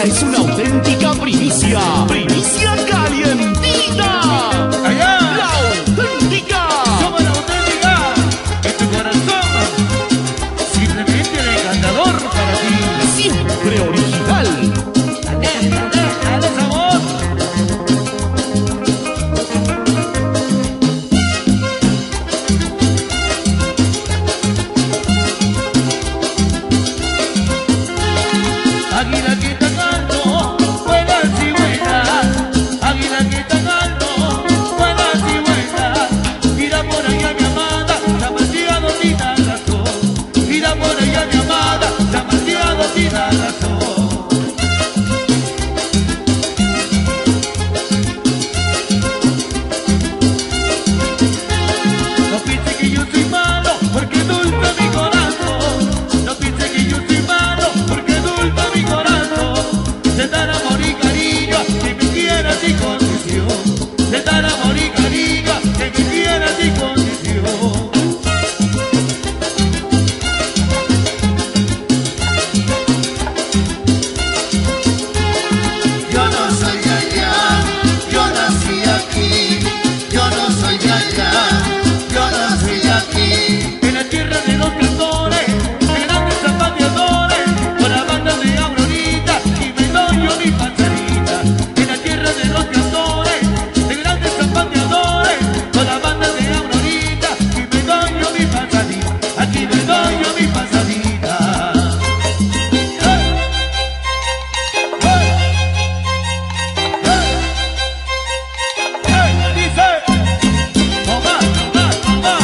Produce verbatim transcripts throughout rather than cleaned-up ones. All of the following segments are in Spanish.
es una auténtica primicia. Primicia calientita. Allá. La auténtica. Somos la auténtica. En tu corazón. Simplemente el encantador para ti. Siempre original. Dale, dale, dale sabor. Águila que tan alto, vuelas y vuelas. Águila que tan alto, vuelas y vuelas. Mira por allá mi amada, demasiado tira razón. Mira por allá mi amada, demasiado tira razón. No piense que yo soy malo, porque dulce mi corazón. No piense que yo soy malo, porque dulce mi corazón. Te dan amor y cariño, que me quieras sin condición. Te dan amor y cariño, que me quieras sin condición. Yo no soy de allá, yo nací aquí. Yo no soy de allá, yo nací aquí. En la tierra de los cantores, de grandes zapateadores, con la banda de Aurorita y Bedoyo mi panzerita. En la tierra de los cantores, de grandes zapateadores, con la banda de Aurorita y Bedoyo mi panzerita. Aquí Bedoyo mi panzerita. ¡Hey! ¡Hey! ¡Hey! ¡Hey! Dice. Toma, toma, toma.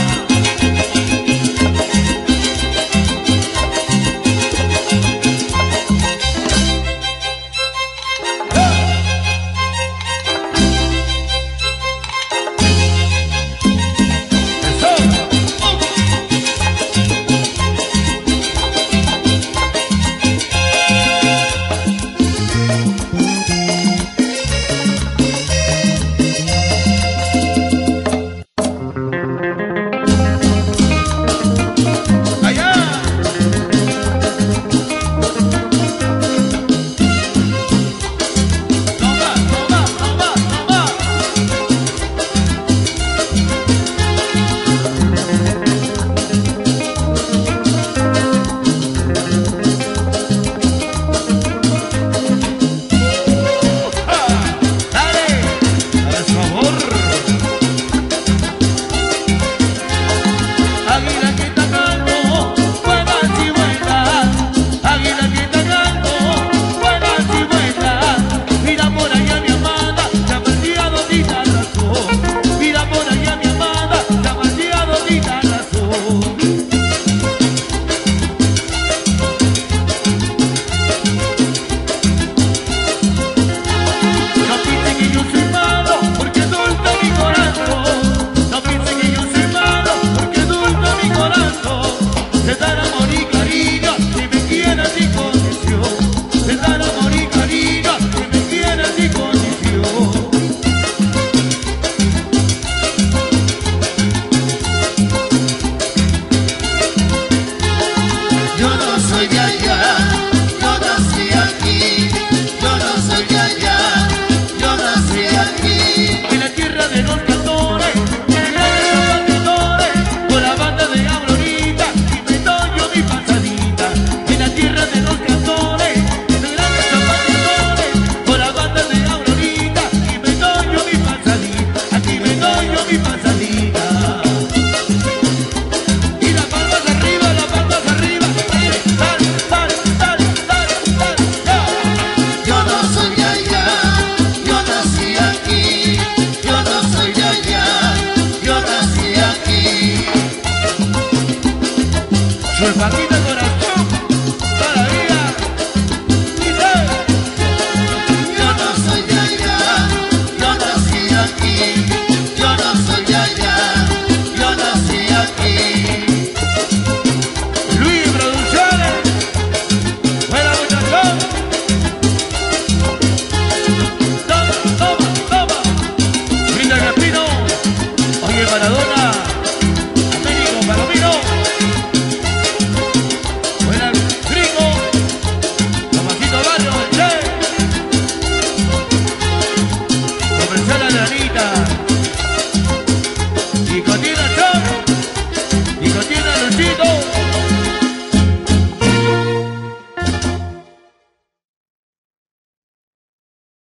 Allá. Toma, toma, toma, toma. Dale, por favor. Águila que tan alto, vuelas y vuelas. Águila que tan alto, vuelas y vuelas. Mira por allá mi amada, demasiado tira razón. Mira por allá mi amada, demasiado tira razón. No piense que yo soy malo, porque dulce mi corazón. No piense que yo soy malo, porque dulce mi corazón. Te dan amor y cariño, que me quieras sin condición. Te dan amor y cariño, que me quieras sin condición. Yo no soy de allá, yo nací aquí. Yo no soy de allá, yo nací aquí. En la tierra de los cantores, de grandes zapateadores, con la banda de Aurorita y Bedoyo mi panzadita. En la tierra de los cantores, de grandes zapateadores, con la banda de Aurorita y Bedoyo mi panzadita. Aquí Bedoyo mi panzadita. Y las palmas arriba, las palmas arriba. Dale, dale, dale, dale, dale, dale. Yo no soy de allá, yo nací aquí. Yo no soy de allá, yo nací aquí. Su hermanito